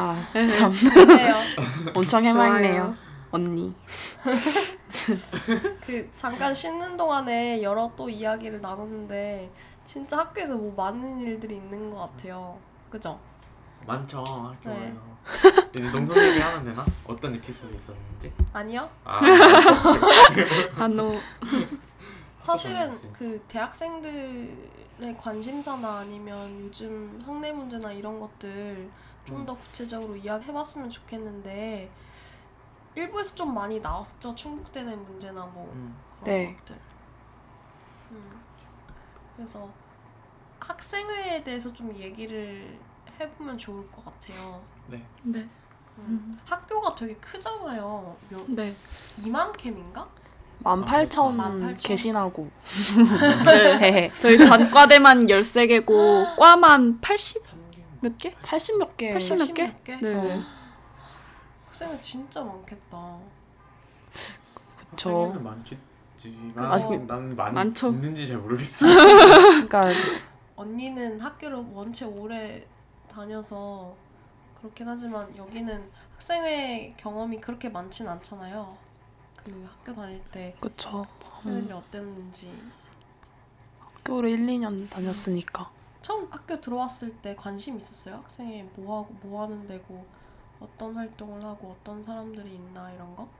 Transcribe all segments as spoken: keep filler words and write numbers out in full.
아, 참. 좋네요. 엄청 해맑네요. 언니. 그 잠깐 쉬는 동안에 여러 또 이야기를 나눴는데 진짜 학교에서 뭐 많은 일들이 있는 것 같아요. 그죠? 많죠. 학교에요. 네. 농성 얘기 하면 되나? 어떤 에피소드 있었는지? 아니요. 아, 한노. 사실은 그 대학생들의 관심사나 아니면 요즘 학내 문제나 이런 것들 좀 더 구체적으로 이야기해봤으면 좋겠는데 일부에서 좀 많이 나왔었죠. 충북대내 문제나 뭐 음. 그런 네. 것들. 음. 그래서 학생회에 대해서 좀 얘기를 해보면 좋을 것 같아요. 네. 네. 음. 음. 학교가 되게 크잖아요. 몇, 네. 이만 캠인가? 만 팔천 만 팔천. 개신하고. 네. 저희 단과대만 열세 개고 과만 팔십 몇 개? 팔십 몇 개. 팔십 몇 개? 개? 네. 어. 학생은 진짜 많겠다. 그쵸. 학생회는 많겠지만 아직 나는 많이 많죠. 있는지 잘 모르겠어. 그러니까 언니는 학교를 원체 오래 다녀서 그렇긴 하지만 여기는 학생회 경험이 그렇게 많진 않잖아요. 그 학교 다닐 때 그쵸. 학생들이 음, 어땠는지. 학교를 일, 이 년 다녔으니까. 처음 학교 들어왔을 때 관심 있었어요? 학생회 뭐 하고 뭐 하는 데고 어떤 활동을 하고 어떤 사람들이 있나 이런 거?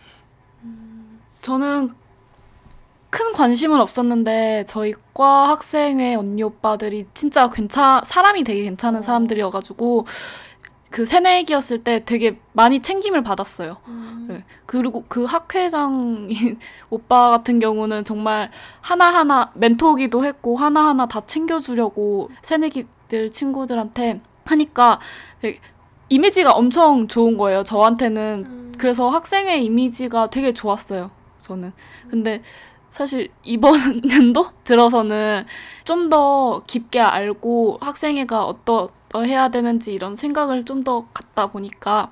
저는 큰 관심은 없었는데 저희 과 학생회 언니 오빠들이 진짜 괜찮 사람이 되게 괜찮은 어. 사람들이어가지고 그 새내기였을 때 되게 많이 챙김을 받았어요. 음. 네. 그리고 그 학회장인 오빠 같은 경우는 정말 하나하나 멘토기도 했고 하나하나 다 챙겨주려고 새내기들 친구들한테 하니까 되게 이미지가 엄청 좋은 거예요. 저한테는. 음. 그래서 학생회 이미지가 되게 좋았어요. 저는. 근데 사실 이번 년도 들어서는 좀 더 깊게 알고 학생회가 어떠 해야 되는지 이런 생각을 좀 더 갖다 보니까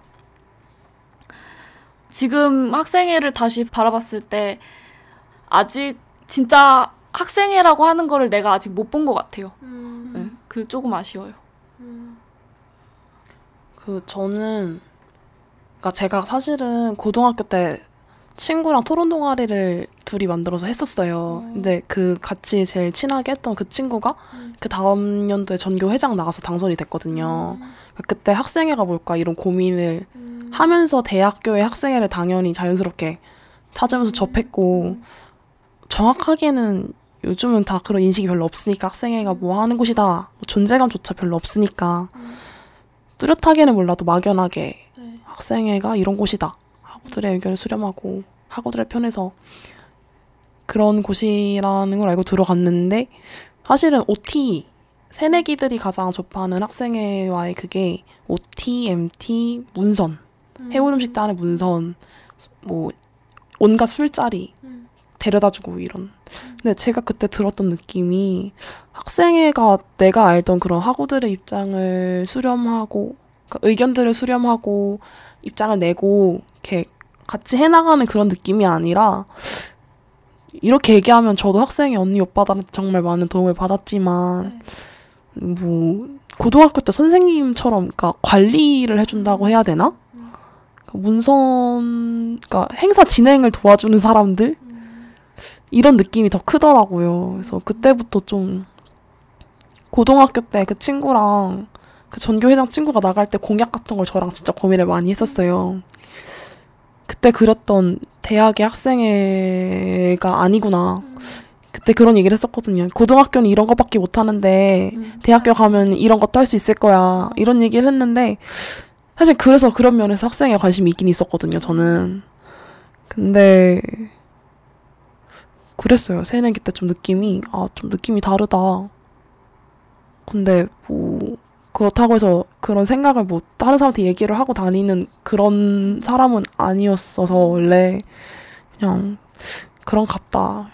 지금 학생회를 다시 바라봤을 때 아직 진짜 학생회라고 하는 거를 내가 아직 못 본 것 같아요. 음. 네, 그 조금 아쉬워요. 음. 그 저는 그러니까 제가 사실은 고등학교 때 친구랑 토론 동아리를 둘이 만들어서 했었어요. 음. 근데 그 같이 제일 친하게 했던 그 친구가 음. 그 다음 연도에 전교 회장 나가서 당선이 됐거든요. 음. 그때 학생회가 뭘까 이런 고민을 음. 하면서 대학교의 학생회를 당연히 자연스럽게 찾으면서 음. 접했고 정확하게는 요즘은 다 그런 인식이 별로 없으니까 학생회가 뭐 하는 곳이다 뭐 존재감조차 별로 없으니까 음. 뚜렷하게는 몰라도 막연하게 네. 학생회가 이런 곳이다. 학우들의 의견을 수렴하고 학우들의 편에서 그런 곳이라는 걸 알고 들어갔는데 사실은 오티 새내기들이 가장 접하는 학생회와의 그게 오티, 엠티, 문선 음. 해울음식 단의 문선 뭐 온갖 술자리 음. 데려다주고 이런 근데 제가 그때 들었던 느낌이 학생회가 내가 알던 그런 학우들의 입장을 수렴하고 그러니까 의견들을 수렴하고 입장을 내고 이렇게 같이 해나가는 그런 느낌이 아니라 이렇게 얘기하면 저도 학생회 언니 오빠들한테 정말 많은 도움을 받았지만 네. 뭐 고등학교 때 선생님처럼 그러니까 관리를 해준다고 해야 되나? 음. 그러니까 문선 그러니까 행사 진행을 도와주는 사람들 음. 이런 느낌이 더 크더라고요. 그래서 그때부터 좀 고등학교 때 그 친구랑 그 전교회장 친구가 나갈 때 공약 같은 걸 저랑 진짜 고민을 많이 했었어요. 그때 그렸던 대학의 학생회가 아니구나. 음. 그때 그런 얘기를 했었거든요. 고등학교는 이런 것밖에 못하는데 음. 대학교 가면 이런 것도 할 수 있을 거야. 이런 얘기를 했는데 사실 그래서 그런 면에서 학생회에 관심이 있긴 있었거든요. 저는. 근데 그랬어요. 새내기 때 좀 느낌이 아, 좀 느낌이 다르다. 근데 뭐 그렇다고 해서 그런 생각을 뭐 다른 사람한테 얘기를 하고 다니는 그런 사람은 아니었어서 원래 그냥 그런 같다.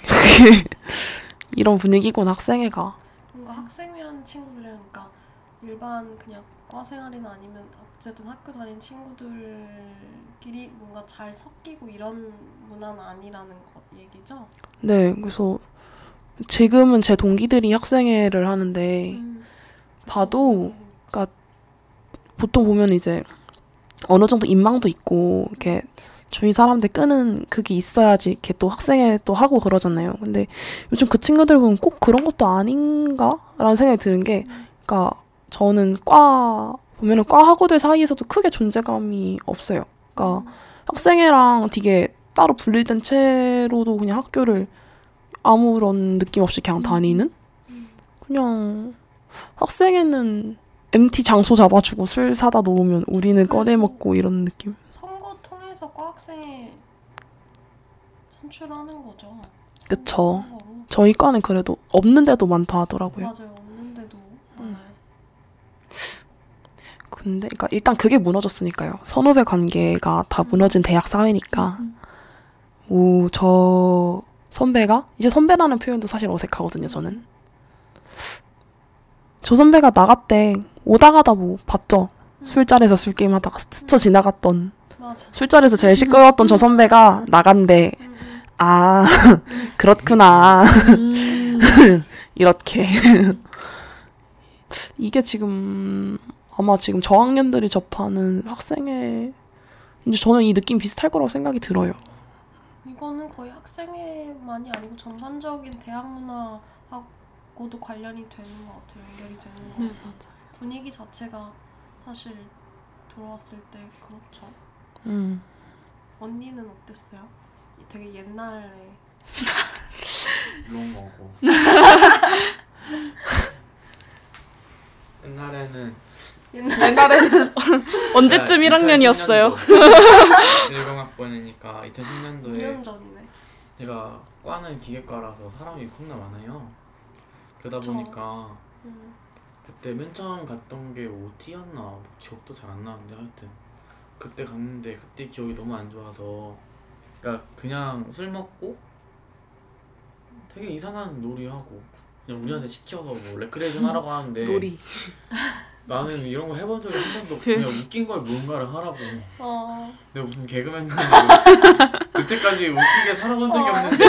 이런 분위기구나 학생회가. 뭔가 학생회 하는 친구들은 그러니까 일반 그냥 과 생활이나 아니면 어쨌든 학교 다니는 친구들끼리 뭔가 잘 섞이고 이런 문화는 아니라는 것 얘기죠? 네, 그래서 지금은 제 동기들이 학생회를 하는데 음. 봐도 보통 보면 이제 어느 정도 인망도 있고 이렇게 주위 사람들 끄는 그게 있어야지 이렇게 또 학생회 또 하고 그러잖아요. 근데 요즘 그 친구들 보면 꼭 그런 것도 아닌가라는 생각이 드는 게, 그러니까 저는 과 보면은 과 학우들 사이에서도 크게 존재감이 없어요. 그러니까 학생회랑 되게 따로 분리된 채로도 그냥 학교를 아무런 느낌 없이 그냥 다니는? 그냥 학생회는 엠티 장소 잡아주고 술 사다 놓으면 우리는 꺼내 먹고 이런 느낌. 선거 통해서 과학생에 선출하는 거죠. 그쵸. 선거로. 저희 과는 그래도 없는데도 많다 하더라고요. 맞아요. 없는데도 많아요. 근데 그러니까 일단 그게 무너졌으니까요. 선후배 관계가 다 무너진 대학 사회니까. 오, 저 선배가 이제 선배라는 표현도 사실 어색하거든요. 저는. 저 선배가 나갔대. 오다 가다 뭐 봤죠. 술자리에서 술 게임 하다가 스쳐 지나갔던, 맞아. 술자리에서 제일 시끄러웠던 저 선배가 나간대. 음, 음. 아, 그렇구나. 이렇게. 이게 지금 아마 지금 저학년들이 접하는 학생회, 이제 저는 이 느낌 비슷할 거라고 생각이 들어요. 이거는 거의 학생회만이 아니고 전반적인 대학 문화하고도 관련이 되는 것 같아요. 연결이 되는 것 네, 같아요. 맞아. 분위기 자체가 사실 들어왔을 때 그렇죠. 음. 언니는 어땠어요? 되게 옛날에 이런 거고. 옛날에는 옛날에는 언제쯤 일 학년이었어요? 일공 학번이니까 이천십 년도에 이 년 전이네. 제가 과는 기계과라서 사람이 겁나 많아요. 그러다 그쵸. 보니까 음. 그때 맨 처음 갔던 게 오티였나 기억도 잘 안 나는데 하여튼 그때 갔는데 그때 기억이 너무 안 좋아서, 그러니까 그냥 술 먹고 되게 이상한 놀이하고 그냥 우리한테 시켜서 뭐 레크레이션 하라고 하는데 놀이. 나는 이런 거 해본 적이 한 번도 없고 그냥 웃긴 걸 뭔가를 하라고. 어. 내가 무슨 개그맨인데 그때까지 웃기게 살아본 적이 어. 없는데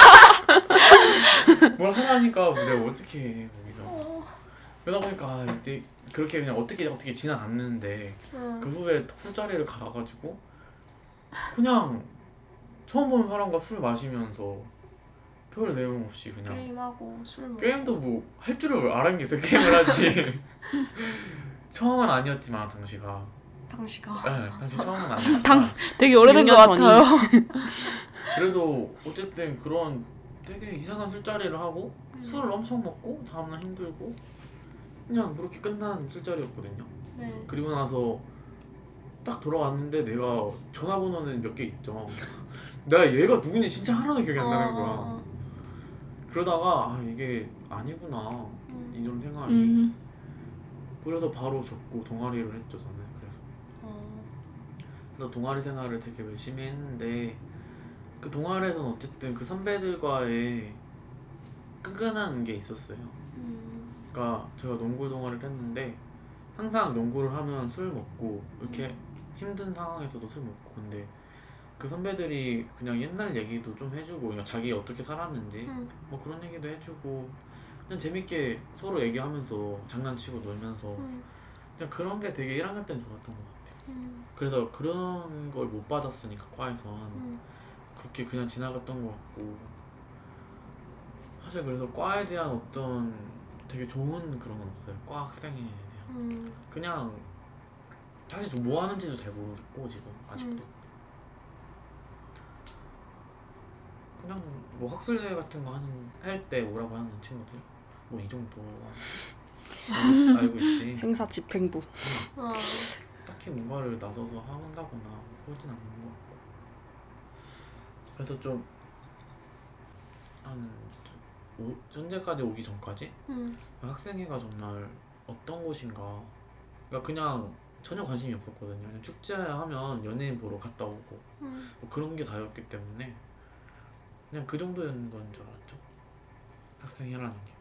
뭘 하라니까 내가 어떻게 해 거기서. 어. 그러다 보니까 아, 이때 그렇게 그냥 어떻게 어떻게 지나갔는데 음. 그 후에 술자리를 가가지고 그냥 처음 보는 사람과 술 마시면서 별 내용 없이 그냥 게임하고 술 먹고. 게임도 뭐 할 줄을 알았는 게 있어. 게임을 하지. 처음은 아니었지만 당시가 당시가. 네, 당시 처음은 아니었지만 당- 되게 오래된 것 육 년 전이. 같아요. 그래도 어쨌든 그런 되게 이상한 술자리를 하고 음. 술을 엄청 먹고 다음날 힘들고 그냥 그렇게 끝난 술자리였거든요. 네. 그리고 나서 딱 돌아왔는데 내가 전화번호는 몇 개 있죠. 내가 얘가 누군지 진짜 하나도 기억이 안 나는 거야. 어. 그러다가 아 이게 아니구나 음. 이런 생각이. 음. 그래서 바로 접고 동아리를 했죠 저는. 그래서 어. 그래서 동아리 생활을 되게 열심히 했는데 그 동아리에서는 어쨌든 그 선배들과의 끈끈한 게 있었어요. 음. 그러니까 제가 농구 동아리를 했는데 항상 농구를 하면 술 먹고 이렇게 힘든 상황에서도 술 먹고, 근데 그 선배들이 그냥 옛날 얘기도 좀 해주고 그러니까 자기 어떻게 살았는지 음. 뭐 그런 얘기도 해주고 그냥 재밌게 서로 얘기하면서 장난치고 놀면서 음. 그냥 그런 게 되게 일 학년 때는 좋았던 것 같아요. 음. 그래서 그런 걸 못 받았으니까 과에선 음. 그렇게 그냥 지나갔던 것 같고, 사실 그래서 과에 대한 어떤 되게 좋은 그런 건 없어요. 과 학생에 대한 음. 그냥 사실 좀 뭐 하는지도 잘 모르겠고 지금 아직도 음. 그냥 뭐 학술대회 같은 거 하는 할 때 오라고 하는 친구들 뭐 이 정도 알고, 알고 있지. 행사 집행부. 어. 딱히 뭔가를 나서서 한다거나 그러진 않는 것 같고, 그래서 좀 한 현재까지 오기 전까지 음. 학생회가 정말 어떤 곳인가, 그러니까 그냥 전혀 관심이 없었거든요. 그냥 축제하면 연예인 보러 갔다 오고 음. 뭐 그런 게 다였기 때문에 그냥 그 정도였는 건 줄 알았죠. 학생회라는 게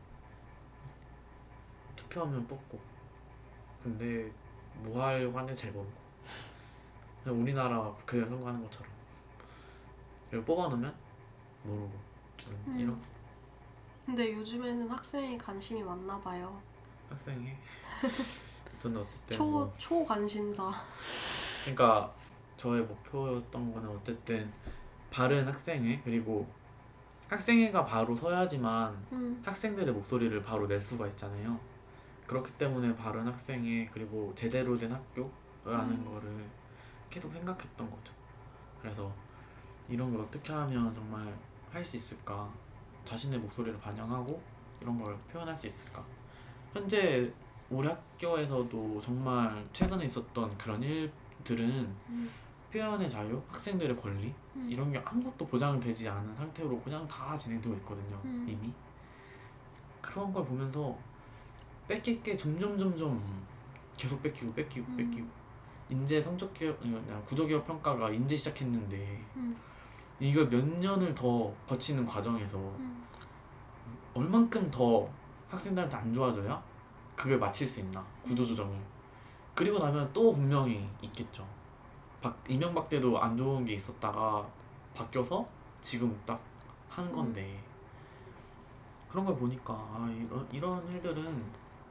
투표하면 뽑고, 근데 뭐 하려고 하는지 잘 모르고 그냥 우리나라 국회의원 선거하는 것처럼 그리고 뽑아놓으면 모르고 음. 이런 근데 요즘에는 학생에 관심이 많나 봐요. 학생회 저는 어쨌든 초 뭐, 초관심사. 그러니까 저의 목표였던 거는 어쨌든 바른 학생회 그리고 학생회가 바로 서야지만 음. 학생들의 목소리를 바로 낼 수가 있잖아요. 그렇기 때문에 바른 학생회 그리고 제대로 된 학교라는 음. 거를 계속 생각했던 거죠. 그래서 이런 걸 어떻게 하면 정말 할 수 있을까? 자신의 목소리를 반영하고 이런 걸 표현할 수 있을까? 현재 우리 학교에서도 정말 최근에 있었던 그런 일들은 음. 표현의 자유, 학생들의 권리 음. 이런 게 아무것도 보장되지 않은 상태로 그냥 다 진행되고 있거든요. 음. 이미 그런 걸 보면서 뺏길 게 점점 점점 계속 뺏기고 뺏기고 음. 뺏기고 인재 성적 개혁 그냥 구조 개혁 평가가 인제 시작했는데 음. 이걸 몇 년을 더 거치는 과정에서 음. 얼만큼 더 학생들한테 안 좋아져야 그걸 마칠 수 있나 구조조정을. 그리고 나면 또 분명히 있겠죠. 박, 이명박 때도 안 좋은 게 있었다가 바뀌어서 지금 딱 하는 건데 그런 걸 보니까 아, 이런, 이런 일들은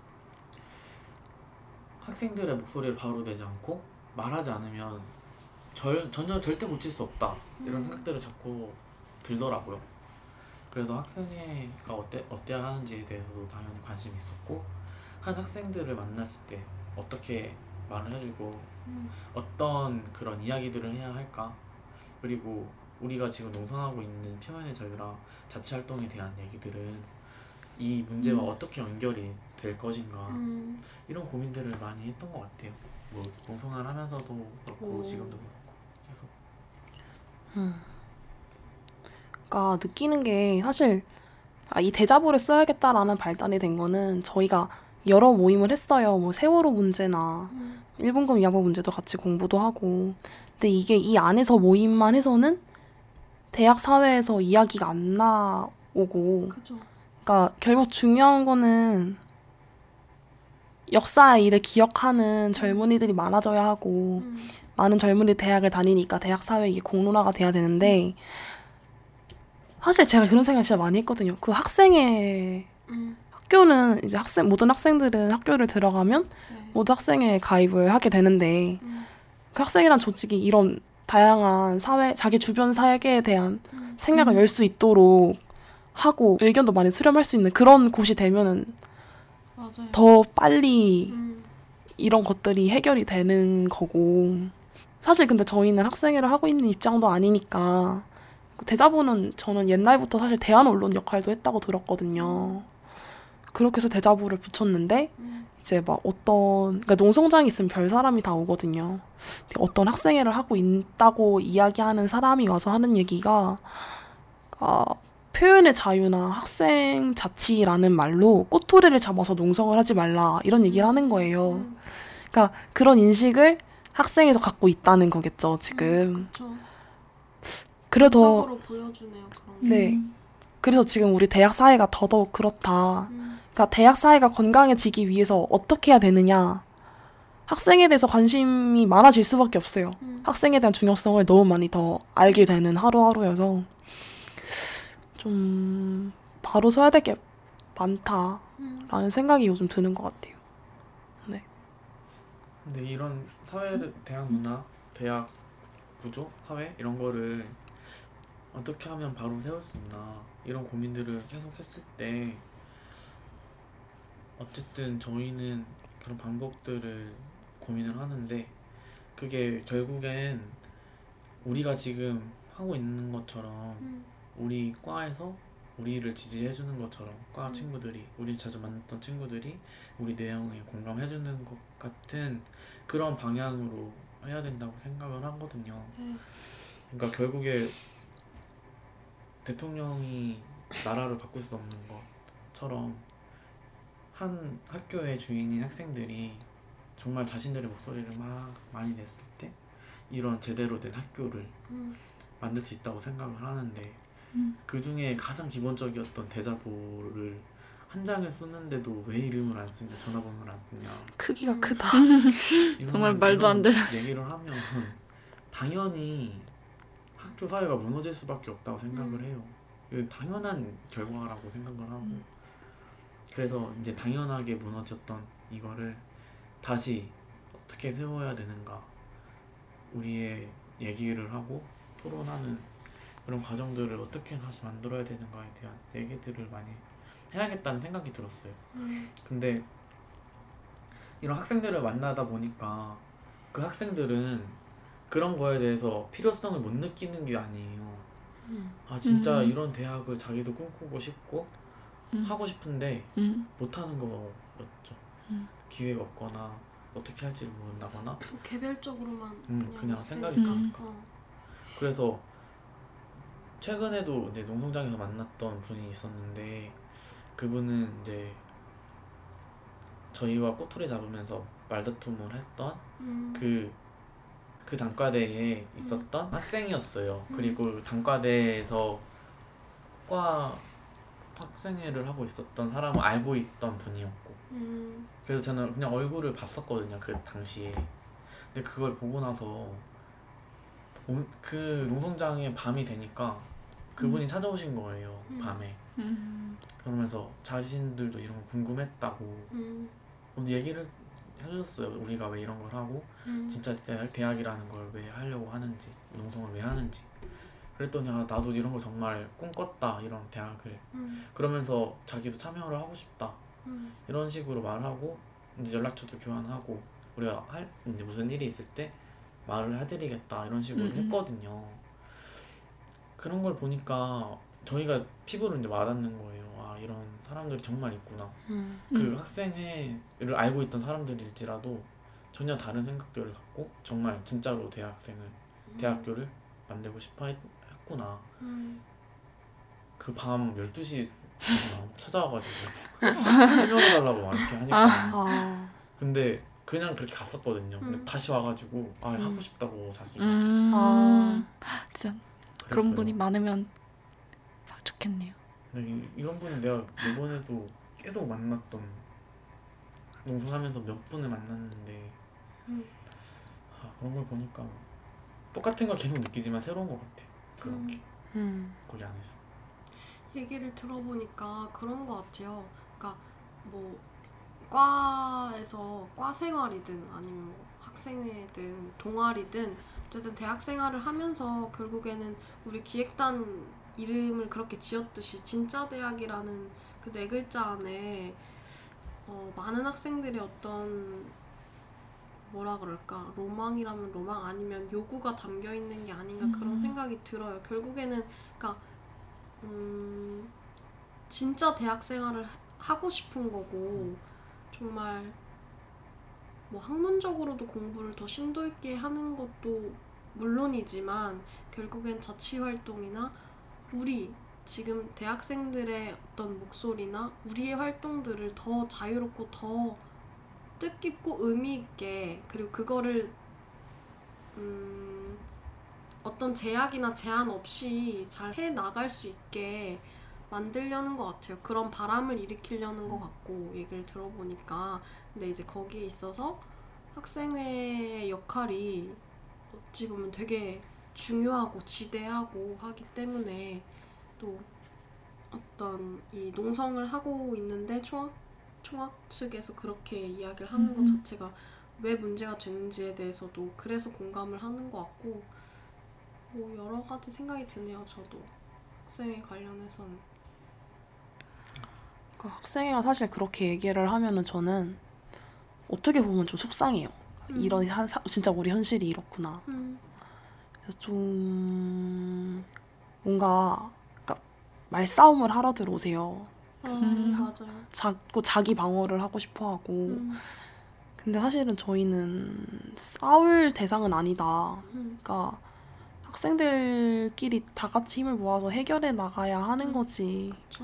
학생들의 목소리를 바로 내지 않고 말하지 않으면 절, 전혀 절대 고칠 수 없다 이런 음. 생각들을 자꾸 들더라고요. 그래도 학생회가 어때, 어때야 하는지에 대해서도 당연히 관심이 있었고 한 학생들을 만났을 때 어떻게 말을 해주고 음. 어떤 그런 이야기들을 해야 할까 그리고 우리가 지금 농성하고 있는 표현의 자유랑 자치활동에 대한 얘기들은 이 문제와 음. 어떻게 연결이 될 것인가 음. 이런 고민들을 많이 했던 것 같아요. 뭐 농성을 하면서도 그렇고 오. 지금도 그렇고 계속. 음. 그러니까 느끼는 게 사실 아, 이 대자보를 써야겠다라는 발단이 된 거는 저희가 여러 모임을 했어요. 뭐 세월호 문제나 음. 일본군 위안부 문제도 같이 공부도 하고. 근데 이게 이 안에서 모임만 해서는 대학 사회에서 이야기가 안 나오고. 그죠. 그러니까 결국 중요한 거는 역사의 일을 기억하는 젊은이들이 많아져야 하고 음. 많은 젊은이 대학을 다니니까 대학 사회에 이게 공론화가 돼야 되는데 사실 제가 그런 생각 진짜 많이 했거든요. 그 학생회 음. 학교는 이제 학생 모든 학생들은 학교를 들어가면 네. 모두 학생회에 가입을 하게 되는데 음. 그 학생이란 조직이 이런 다양한 사회 자기 주변 세계에 대한 음. 생각을 음. 열 수 있도록 하고 의견도 많이 수렴할 수 있는 그런 곳이 되면은 맞아요. 더 빨리 음. 이런 것들이 해결이 되는 거고 사실 근데 저희는 학생회를 하고 있는 입장도 아니니까 그 대자보는 저는 옛날부터 사실 대안 언론 역할도 했다고 들었거든요. 그렇게 해서 대자보를 붙였는데 음. 이제 막 어떤 그러니까 농성장이 있으면 별 사람이 다 오거든요. 어떤 학생회를 하고 있다고 이야기하는 사람이 와서 하는 얘기가 아, 표현의 자유나 학생 자치라는 말로 꼬투리를 잡아서 농성을 하지 말라 이런 얘기를 하는 거예요. 음. 그러니까 그런 인식을 학생에서 갖고 있다는 거겠죠 지금. 그쵸. 그래도 적으로 보여주네요 그런 게. 네. 그래서 지금 우리 대학 사회가 더더욱 그렇다. 음. 그러니까 대학 사회가 건강해지기 위해서 어떻게 해야 되느냐. 학생에 대해서 관심이 많아질 수밖에 없어요. 음. 학생에 대한 중요성을 너무 많이 더 알게 되는 하루하루여서 좀 바로 서야 될 게 많다라는 음. 생각이 요즘 드는 것 같아요. 근데 이런 사회 대학 문화, 대학 구조, 사회 이런 거를 어떻게 하면 바로 세울 수 있나 이런 고민들을 계속 했을 때 어쨌든 저희는 그런 방법들을 고민을 하는데 그게 결국엔 우리가 지금 하고 있는 것처럼 음. 우리 과에서 우리를 지지해주는 것처럼 과 음. 친구들이 우리 자주 만났던 친구들이 우리 내용에 공감해주는 것 같은 그런 방향으로 해야 된다고 생각을 하거든요. 네. 그러니까 결국에 대통령이 나라를 바꿀 수 없는 것처럼 한 학교의 주인인 학생들이 정말 자신들의 목소리를 막 많이 냈을 때 이런 제대로 된 학교를 음. 만들 수 있다고 생각을 하는데 음. 그 중에 가장 기본적이었던 대자보를 한 장을 쓰는데도 왜 이름을 안 쓰냐 전화번호를 안 쓰냐 크기가 음. 크다. 이런, 정말 말도 안 이런 되는 얘기를 하면 당연히 학교 사회가 무너질 수밖에 없다고 생각을 음. 해요. 이건 당연한 결과라고 생각을 하고 음. 그래서 이제 당연하게 무너졌던 이거를 다시 어떻게 세워야 되는가 우리의 얘기를 하고 토론하는 그런 과정들을 어떻게 다시 만들어야 되는가에 대한 얘기들을 많이 해야겠다는 생각이 들었어요. 음. 근데 이런 학생들을 만나다 보니까 그 학생들은 그런 거에 대해서 필요성을 못 느끼는 게 아니에요. 음. 아 진짜 음. 이런 대학을 자기도 꿈꾸고 싶고 음. 하고 싶은데 음. 못하는 거였죠. 음. 기회가 없거나 어떻게 할지를 모른다거나 개별적으로만 음, 그냥, 그냥 있으니까. 생각이 음. 어. 그래서 최근에도 이제 농성장에서 만났던 분이 있었는데 그분은 이제 저희와 꼬투리 잡으면서 말다툼을 했던 음. 그, 그 단과대에 있었던 음. 학생이었어요. 음. 그리고 단과대에서 과 학생회를 하고 있었던 사람을 알고 있던 분이었고 음. 그래서 저는 그냥 얼굴을 봤었거든요. 그 당시에. 근데 그걸 보고 나서 오, 그 농성장에 밤이 되니까 그분이 음. 찾아오신 거예요. 음. 밤에. 음. 그러면서 자신들도 이런 거 궁금했다고 음. 근데 얘기를 해주셨어요. 우리가 왜 이런 걸 하고 음. 진짜 대학, 대학이라는 걸 왜 하려고 하는지 농성을 왜 하는지 그랬더니 아, 나도 이런 거 정말 꿈꿨다 이런 대학을 음. 그러면서 자기도 참여를 하고 싶다 음. 이런 식으로 말하고 이제 연락처도 교환하고 우리가 할 이제 무슨 일이 있을 때 말을 해드리겠다 이런 식으로 음, 음. 했거든요. 그런 걸 보니까 저희가 피부로 이제 와닿는 거예요. 아 이런 사람들이 정말 있구나. 음. 그 음. 학생회를 알고 있던 사람들일지라도 전혀 다른 생각들을 갖고 정말 진짜로 대학생을 대학교를 만들고 싶어 했, 했구나. 음. 그 밤 열두 시 찾아와가지고 설명해달라고 막 이렇게 하니까 아. 근데 그냥 그렇게 갔었거든요. 근데 음. 다시 와가지고 아 음. 하고 싶다고 자기가 음. 아. 진짜 그랬어요. 그런 분이 많으면 좋겠네요. 근데 이, 이런 분이 내가 이번에도 계속 만났던 농성하면서 몇 분을 만났는데 음. 아, 그런 걸 보니까 똑같은 걸 계속 느끼지만 새로운 것 같아. 그런 음. 게 음. 거기 안에서. 얘기를 들어보니까 그런 것 같아요. 그러니까 뭐 과에서 과 생활이든 아니면 뭐 학생회든 동아리든 어쨌든 대학 생활을 하면서 결국에는 우리 기획단 이름을 그렇게 지었듯이 진짜 대학이라는 그 네 글자 안에 어, 많은 학생들의 어떤 뭐라 그럴까 로망이라면 로망 아니면 요구가 담겨 있는 게 아닌가 음. 그런 생각이 들어요. 결국에는 그러니까 음, 진짜 대학 생활을 하고 싶은 거고 정말 뭐 학문적으로도 공부를 더 심도 있게 하는 것도 물론이지만 결국엔 자치 활동이나 우리 지금 대학생들의 어떤 목소리나 우리의 활동들을 더 자유롭고 더 뜻깊고 의미 있게 그리고 그거를 음, 어떤 제약이나 제한 없이 잘 해 나갈 수 있게 만들려는 것 같아요. 그런 바람을 일으키려는 것 같고 얘기를 들어보니까 근데 이제 거기에 있어서 학생회의 역할이 어찌 보면 되게 중요하고 지대하고 하기 때문에 또 어떤 이 농성을 하고 있는데 총학, 총학 측에서 그렇게 이야기를 하는 것 음. 자체가 왜 문제가 되는지에 대해서도 그래서 공감을 하는 것 같고 뭐 여러 가지 생각이 드네요. 저도 학생회 관련해서는. 그 학생회가 사실 그렇게 얘기를 하면은 저는 어떻게 보면 좀 속상해요. 음. 이런 한, 사, 진짜 우리 현실이 이렇구나. 음. 그래서 좀 뭔가 그러니까 말싸움을 하러 들어오세요. 아, 음. 맞아요. 자꾸 자기 방어를 하고 싶어하고. 음. 근데 사실은 저희는 싸울 대상은 아니다. 음. 그러니까 학생들끼리 다 같이 힘을 모아서 해결해 나가야 하는 음. 거지. 그쵸.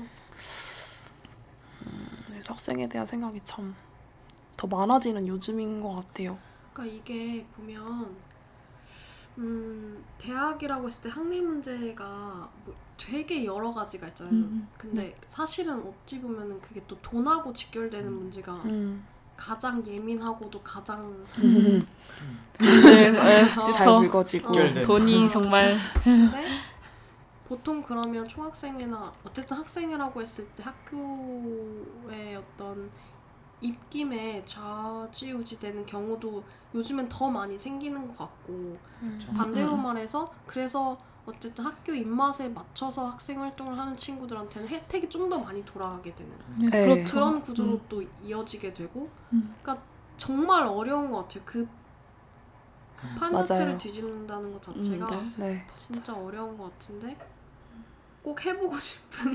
음, 그래서 학생에 대한 생각이 참 더 많아지는 요즘인 것 같아요. 그러니까 이게 보면 음, 대학이라고 했을 때 학내 문제가 뭐 되게 여러 가지가 있잖아요. 음. 근데 사실은 어찌 보면은 그게 또 돈하고 직결되는 문제가 음. 가장 예민하고도 가장 음. 네, 어, 잘 저- 불거지고. 직결된. 돈이 정말 근데 보통 그러면 총학생회나 어쨌든 학생회라고 했을 때 학교의 어떤 입김에 좌지우지 되는 경우도 요즘엔 더 많이 생기는 것 같고 음. 반대로 음. 말해서 그래서 어쨌든 학교 입맛에 맞춰서 학생 활동을 하는 친구들한테는 혜택이 좀 더 많이 돌아가게 되는 네, 네. 그렇죠. 그런 구조로 음. 또 이어지게 되고 음. 그러니까 정말 어려운 것 같아요. 그 판 맞아요. 자체를 뒤집는다는 것 자체가 음, 네. 네. 진짜 어려운 것 같은데 꼭 해보고 싶은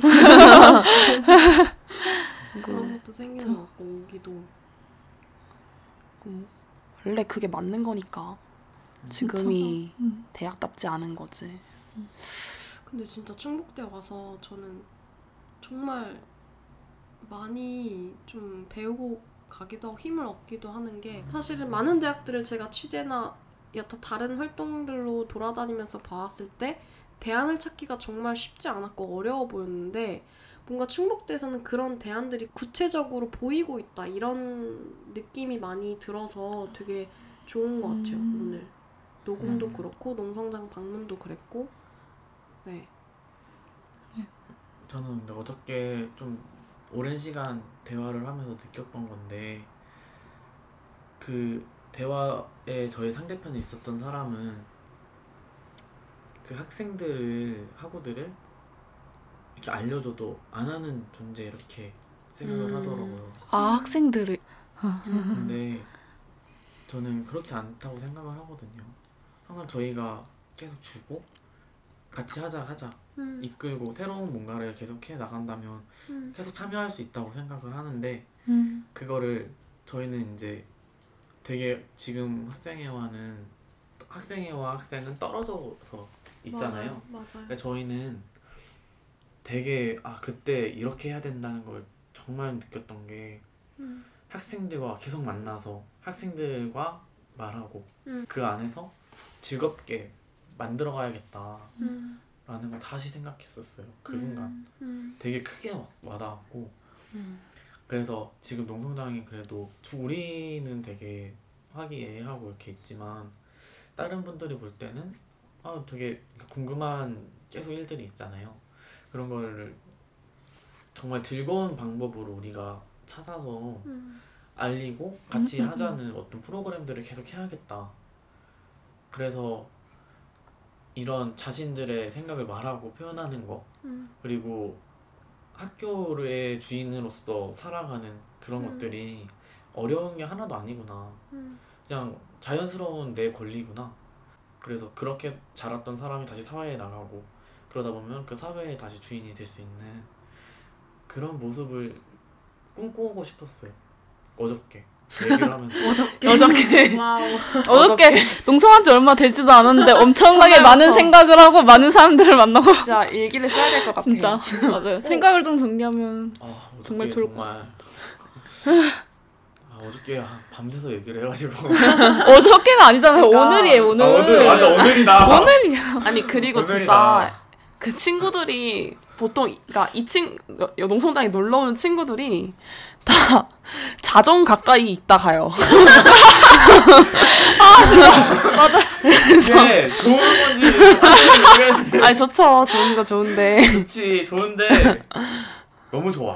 그런 것도 생기는 것 같고 오기도 음, 원래 그게 맞는 거니까 지금이 음. 대학답지 않은 거지. 근데 진짜 충북대 와서 저는 정말 많이 좀 배우고 가기도 하고 힘을 얻기도 하는 게 사실은 많은 대학들을 제가 취재나 여타 다른 활동들로 돌아다니면서 봐왔을 때 대안을 찾기가 정말 쉽지 않았고 어려워 보였는데 뭔가 충북대에서는 그런 대안들이 구체적으로 보이고 있다 이런 느낌이 많이 들어서 되게 좋은 것 같아요. 음. 오늘 녹음도 음. 그렇고 농성장 방문도 그랬고 네. 저는 근데 어저께 좀 오랜 시간 대화를 하면서 느꼈던 건데 그 대화에 저희 상대편에 있었던 사람은 그 학생들을 학우들을 이렇게 알려줘도 안 하는 존재 이렇게 생각을 음. 하더라고요. 아 학생들이 근데 저는 그렇지 않다고 생각을 하거든요. 항상 저희가 계속 주고 같이 하자 하자 음, 이끌고 새로운 뭔가를 계속 해 나간다면 음, 계속 참여할 수 있다고 생각을 하는데 음. 그거를 저희는 이제 되게 지금 학생회와는 학생회와 학생은 떨어져서 있잖아요. 맞아요. 맞아요. 근데 저희는 되게 아 그때 이렇게 해야 된다는 걸 정말 느꼈던 게 음, 학생들과 계속 만나서 학생들과 말하고 음. 그 안에서 즐겁게 만들어가야겠다라는 음, 걸 다시 생각했었어요. 그 순간 음, 되게 크게 와- 와닿았고 음. 그래서 지금 농성장이 그래도 주- 우리는 되게 화기애애하고 이렇게 있지만 다른 분들이 볼 때는 아 되게 궁금한 계속 일들이 있잖아요. 그런 거를 정말 즐거운 방법으로 우리가 찾아서 음, 알리고 같이 음, 음, 하자는 어떤 프로그램들을 계속 해야겠다. 그래서 이런 자신들의 생각을 말하고 표현하는 거 음, 그리고 학교의 주인으로서 살아가는 그런 음. 것들이 어려운 게 하나도 아니구나. 음, 그냥 자연스러운 내 권리구나. 그래서 그렇게 자랐던 사람이 다시 사회에 나가고 그러다 보면 그 사회의 다시 주인이 될 수 있는 그런 모습을 꿈꾸고 싶었어요. 어저께 얘기를 하면서 어저께 어저께 와우. 어저께 농성한 지 얼마 되지도 않았는데 엄청나게 전날부터. 많은 생각을 하고 많은 사람들을 만나고 진짜 일기를 써야 될 것 같아요. 진짜 맞아요. 생각을 좀 정리하면 아 어저께 정말 좋을 것 정말 아 어저께 한 밤새서 얘기를 해가지고 어저께가 아니잖아요. 그러니까. 오늘이에요. 오늘. 아, 오늘 맞아 오늘이다. 오늘이야. 아니 그리고 오늘이다. 진짜 그 친구들이 보통 그러니까 이친 농성장에 놀러 오는 친구들이 다 자정 가까이 있다 가요. 이게 좋은 건지 모르겠는데 아니 좋죠. 좋은 거 좋은데. 그치 좋은데 너무 좋아.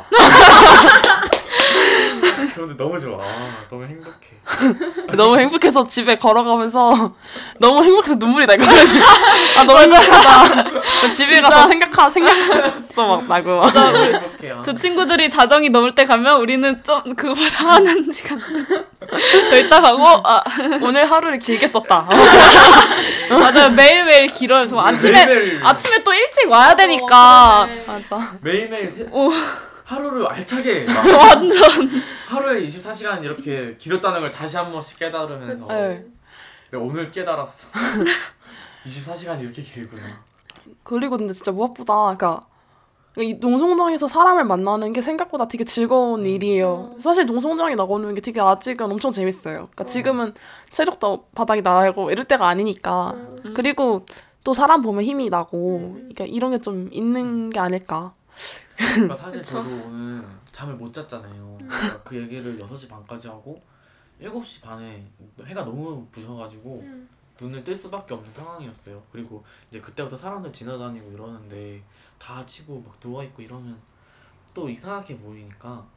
좋은데 너무 좋아. 아, 너무 행복해. 너무 행복해서 집에 걸어가면서 너무 행복해서 눈물이 날 거야. 아 너무 행복하다. 집에 가서 생각하 생각도 막 나고. 막. 너무 행복해. 아. 저 친구들이 자정이 넘을 때 가면 우리는 좀 그거보다 한 시간 더 있다 가고 아 오늘 하루를 길게 썼다. 맞아요. 매일매일 길어요. 저 아침에 매일매일. 아침에 또 일찍 와야 되니까 어, 그래. 맞아. 매일매일 세, 오. 하루를 알차게 막 완전 하루에 이십사 시간 이렇게 길었다는 걸 다시 한 번씩 깨달으면서 네. 내가 오늘 깨달았어. 이십사 시간이 이렇게 길구나. 그리고 근데 진짜 무엇보다 그러니까 이 농성장에서 사람을 만나는 게 생각보다 되게 즐거운 음. 일이에요. 음. 사실 농성장에 나가는 게 되게 아직은 엄청 재밌어요. 그러니까 음. 지금은 체력도 바닥이 나고 이럴 때가 아니니까. 음. 그리고 또 사람 보면 힘이 나고 음. 그러니까 이런 게 좀 있는 게 아닐까. 그러니까 사실 그쵸. 저도 오늘 잠을 못 잤잖아요. 그러니까 그 얘기를 여섯 시 반까지 하고 일곱 시 반에 해가 너무 부셔가지고 음, 눈을 뜰 수밖에 없는 상황이었어요. 그리고 이제 그때부터 사람들 지나다니고 이러는데 다 치고 막 누워있고 이러면 또 이상하게 보이니까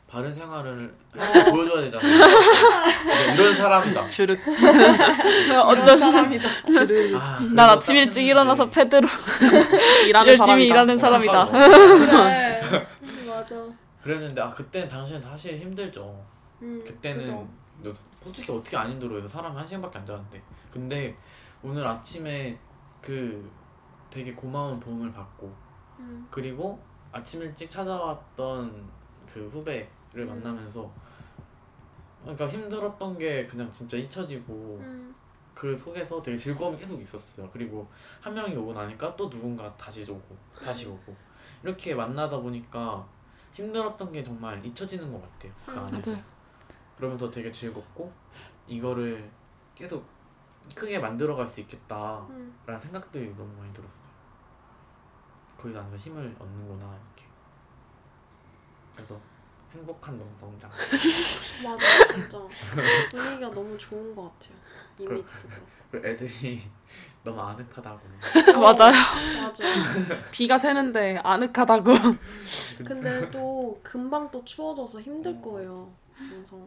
바른 생활을 보여줘야 되잖아요. 이런 사람이다. 주륵. 어떤 사람이다. 주륵. 아, 난 아침 일찍 일어나서 패드로 일하는 열심히 사람이다. 일하는 어, 사람이다. 네. 맞아. 그랬는데 아 그때는 당시엔 사실 힘들죠. 음, 그때는 그죠. 솔직히 어떻게 안 힘들어요. 사람 한 시간밖에 안 자는데. 근데 오늘 아침에 그 되게 고마운 도움을 받고 음, 그리고 아침 일찍 찾아왔던 그 후배를 음. 만나면서 그러니까 힘들었던 게 그냥 진짜 잊혀지고 음, 그 속에서 되게 즐거움이 계속 있었어요. 그리고 한 명이 오고 나니까 또 누군가 다시 오고 다시 오고 이렇게 만나다 보니까 힘들었던 게 정말 잊혀지는 것 같아요. 그 음, 안에서. 맞아요. 그러면서 되게 즐겁고 이거를 계속 크게 만들어갈 수 있겠다라는 음. 생각들이 너무 많이 들었어요. 거기서 나서 힘을 얻는구나 이렇게. 그래서 행복한 농성장. 맞아, 진짜 분위기가 너무 좋은 것 같아요. 이미지도 그렇고. 그 애들이 너무 아늑하다고. 맞아요. 맞아. 비가 새는데 아늑하다고. 근데 또 금방 또 추워져서 힘들 거예요. 그래서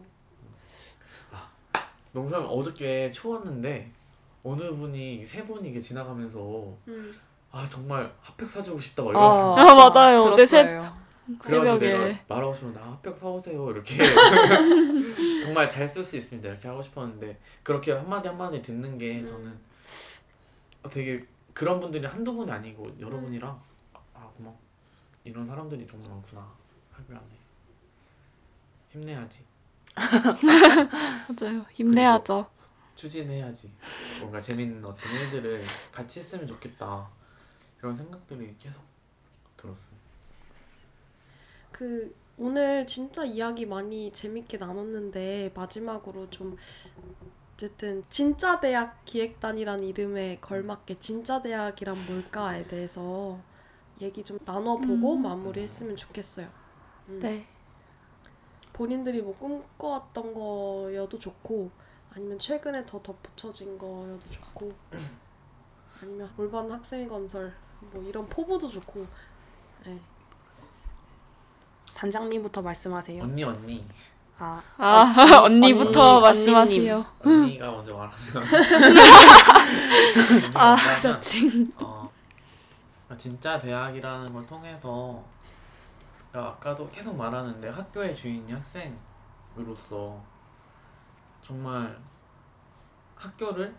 농성 어저께 추웠는데 어느 분이 세 분이 이게 지나가면서 음, 아 정말 핫팩 사주고 싶다 막 아, 이러고 아, 맞아요. 어제 새- 들었어요. 그래가지고 새벽에. 내가 말하고 싶으면 나 핫팩 사오세요 이렇게 정말 잘 쓸 수 있습니다 이렇게 하고 싶었는데 그렇게 한마디 한마디 듣는 게 음. 저는 되게 그런 분들이 한두 분이 아니고 여러분이랑 아 고마워 이런 사람들이 정말 많구나 학교 안에 힘내야지 맞아요. 힘내야죠. 추진해야지 뭔가 재밌는 어떤 일들을 같이 했으면 좋겠다 이런 생각들이 계속 들었어요. 그 오늘 진짜 이야기 많이 재밌게 나눴는데 마지막으로 좀 어쨌든 진짜 대학 기획단이라는 이름에 걸맞게 진짜 대학이란 뭘까에 대해서 얘기 좀 나눠보고 음. 마무리했으면 좋겠어요. 음. 네. 본인들이 뭐 꿈꿔왔던 거여도 좋고 아니면 최근에 더 덧붙여진 거여도 좋고 아니면 올바른 학생의 건설 뭐 이런 포부도 좋고 네. 단장님부터 말씀하세요. 언니 언니 아, 아, 언니부터 언니, 말씀하세요. 언니가 먼저 말하면 아, 언니가 먼저 하면, 자칭. 어, 진짜 대학이라는 걸 통해서 그러니까 아까도 계속 말하는데 학교의 주인이 학생으로서 정말 학교를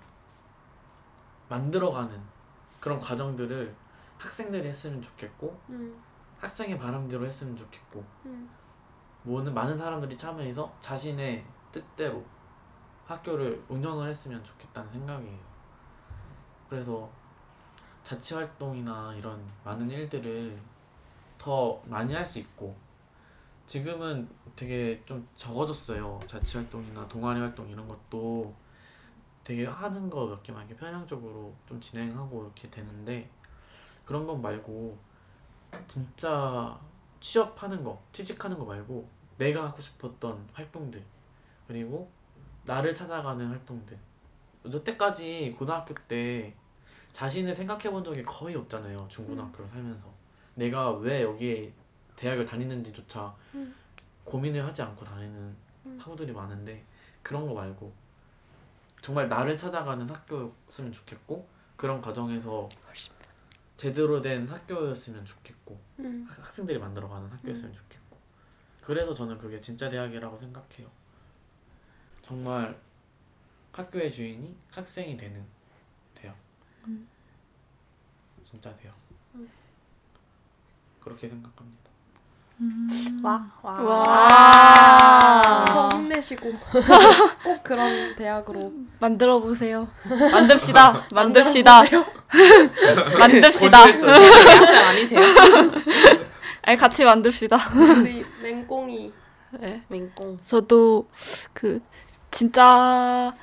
만들어가는 그런 과정들을 학생들이 했으면 좋겠고 음, 학생의 바람대로 했으면 좋겠고 음, 모든 많은 사람들이 참여해서 자신의 뜻대로 학교를 운영을 했으면 좋겠다는 생각이에요. 그래서 자치활동이나 이런 많은 일들을 더 많이 할 수 있고 지금은 되게 좀 적어졌어요. 자치활동이나 동아리 활동 이런 것도 되게 하는 거 몇 개만 이렇게 편향적으로 좀 진행하고 이렇게 되는데 그런 것 말고 진짜 취업하는 거, 취직하는 거 말고 내가 하고 싶었던 활동들 그리고 나를 찾아가는 활동들 여태까지 고등학교 때 자신을 생각해 본 적이 거의 없잖아요. 중고등학교를 살면서 내가 왜 여기에 대학을 다니는지조차 음. 고민을 하지 않고 다니는 음. 학우들이 많은데 그런 거 말고 정말 나를 찾아가는 학교였으면 좋겠고 그런 과정에서 제대로 된 학교였으면 좋겠고 음. 학- 학생들이 만들어가는 학교였으면 좋겠고 그래서 저는 그게 진짜 대학이라고 생각해요. 정말 학교의 주인이 학생이 되는 대학. 음. 진짜 대학. 음. 그렇게 생각합니다. 음. 와, 와. 와. 항상 힘내시고 꼭 그런 대학으로 만들어 보세요. 만듭시다. 만듭시다. 만듭시다. 권유했어요. 대학생 아니세요? 아니, 같이 만듭시다. 우리 맹꽁이 네. 맹꽁. 저도 그 진짜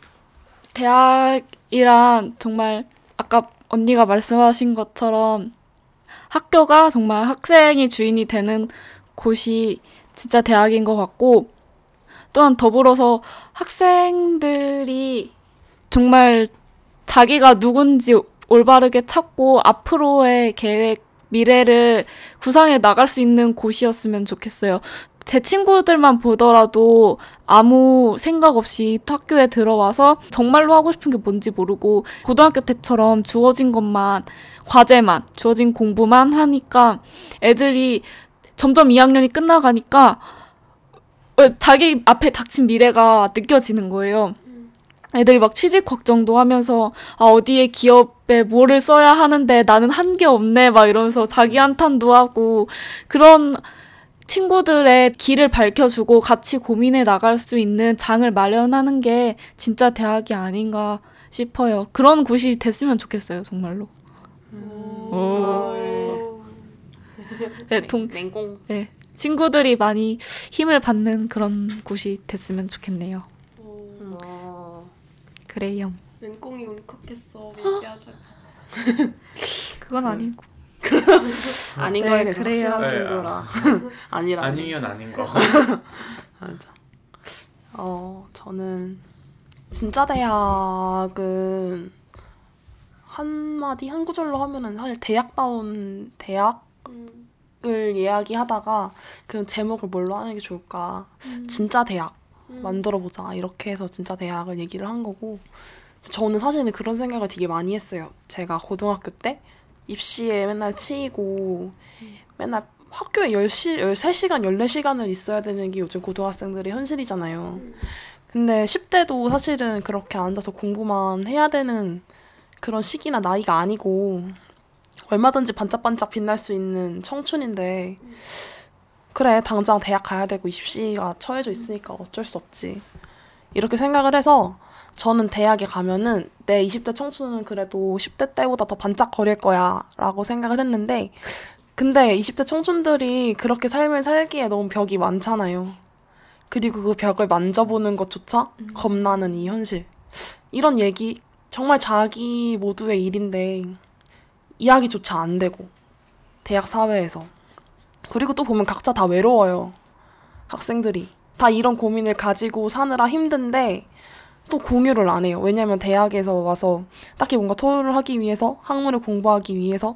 대학이란 정말 아까 언니가 말씀하신 것처럼 학교가 정말 학생이 주인이 되는 곳이 진짜 대학인 것 같고 또한 더불어서 학생들이 정말 자기가 누군지 올바르게 찾고 앞으로의 계획, 미래를 구상해 나갈 수 있는 곳이었으면 좋겠어요. 제 친구들만 보더라도 아무 생각 없이 학교에 들어와서 정말로 하고 싶은 게 뭔지 모르고 고등학교 때처럼 주어진 것만, 과제만, 주어진 공부만 하니까 애들이 점점 이 학년이 끝나가니까 자기 앞에 닥친 미래가 느껴지는 거예요. 애들이 막 취직 걱정도 하면서 아 어디에 기업에 뭐를 써야 하는데 나는 한 게 없네 막 이러면서 자기 한탄도 하고, 그런 친구들의 길을 밝혀주고 같이 고민해 나갈 수 있는 장을 마련하는 게 진짜 대학이 아닌가 싶어요. 그런 곳이 됐으면 좋겠어요, 정말로. 오. 오. 네, 동, 냉공. 네, 친구들이 많이 힘을 받는 그런 곳이 됐으면 좋겠네요. 오. 어. 그래요. 맹꽁이 울컥했어 얘기하다가. 그건 아니고. 아닌 네, 거에 대해서 그래요. 확실한 네, 친구라. 아니라. 아니면 아닌 거. 맞아. 어, 저는 진짜 대학은 한마디 한 구절로 하면은 사실 대학다운 대학을 음. 이야기하다가 그 제목을 뭘로 하는 게 좋을까? 음. 진짜 대학 음. 만들어보자 이렇게 해서 진짜 대학을 얘기를 한 거고, 저는 사실은 그런 생각을 되게 많이 했어요. 제가 고등학교 때 입시에 맨날 치이고 맨날 학교에 열 시, 열세 시간, 열네 시간을 있어야 되는 게 요즘 고등학생들의 현실이잖아요. 근데 십 대도 사실은 그렇게 앉아서 공부만 해야 되는 그런 시기나 나이가 아니고 얼마든지 반짝반짝 빛날 수 있는 청춘인데, 그래 당장 대학 가야 되고 입시가 처해져 있으니까 어쩔 수 없지 이렇게 생각을 해서, 저는 대학에 가면은 내 이십 대 청춘은 그래도 십 대 때보다 더 반짝거릴 거야 라고 생각을 했는데, 근데 이십 대 청춘들이 그렇게 삶을 살기에 너무 벽이 많잖아요. 그리고 그 벽을 만져보는 것조차 음. 겁나는 이 현실. 이런 얘기 정말 자기 모두의 일인데 이야기조차 안 되고, 대학 사회에서. 그리고 또 보면 각자 다 외로워요. 학생들이 다 이런 고민을 가지고 사느라 힘든데 또 공유를 안 해요. 왜냐면 대학에서 와서 딱히 뭔가 토론을 하기 위해서, 학문을 공부하기 위해서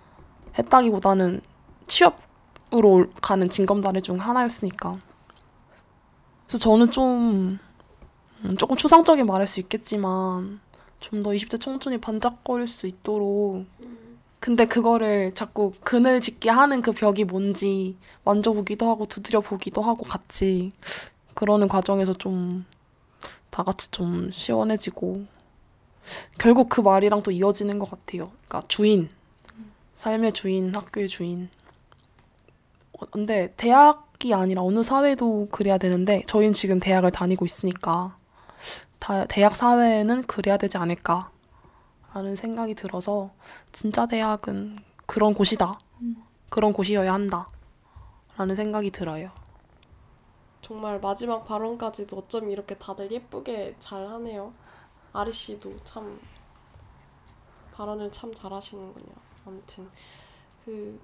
했다기보다는 취업으로 가는 징검다리 중 하나였으니까. 그래서 저는 좀 음, 조금 추상적인 말일 수 있겠지만 좀 더 이십 대 청춘이 반짝거릴 수 있도록, 근데 그거를 자꾸 그늘 짓게 하는 그 벽이 뭔지 만져보기도 하고 두드려 보기도 하고 같이 그러는 과정에서 좀 다 같이 좀 시원해지고, 결국 그 말이랑 또 이어지는 것 같아요. 그러니까 주인, 삶의 주인, 학교의 주인. 어, 근데 대학이 아니라 어느 사회도 그래야 되는데 저희는 지금 대학을 다니고 있으니까 다, 대학 사회는 그래야 되지 않을까 라는 생각이 들어서, 진짜 대학은 그런 곳이다. 그런 곳이어야 한다 라는 생각이 들어요. 정말 마지막 발언까지도 어쩜 이렇게 다들 예쁘게 잘 하네요. 아리 씨도 참 발언을 참 잘하시는군요. 아무튼 그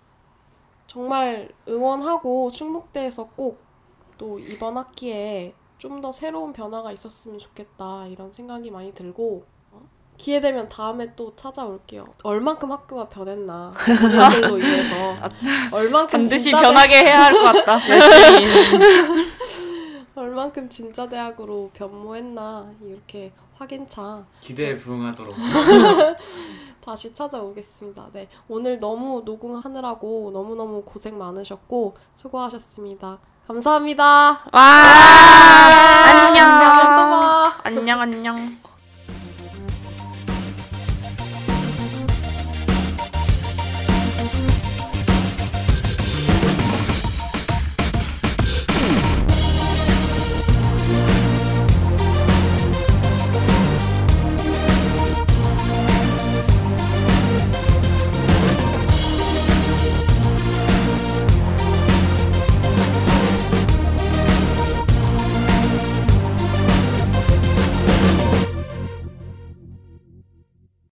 정말 응원하고 충북대에서 꼭 또 이번 학기에 좀 더 새로운 변화가 있었으면 좋겠다 이런 생각이 많이 들고, 어? 기회 되면 다음에 또 찾아올게요. 얼만큼 학교가 변했나 우리들로 인해서 얼만큼 반드시 진짜 변하게 해야 할 것 같다. 열심히. 얼만큼 진짜 대학으로 변모했나 이렇게 확인차 기대에 부응하도록. 다시 찾아오겠습니다. 네, 오늘 너무 녹음하느라고 너무너무 고생 많으셨고 수고하셨습니다. 감사합니다. 와, 안녕. 또 봐. 안녕 안녕.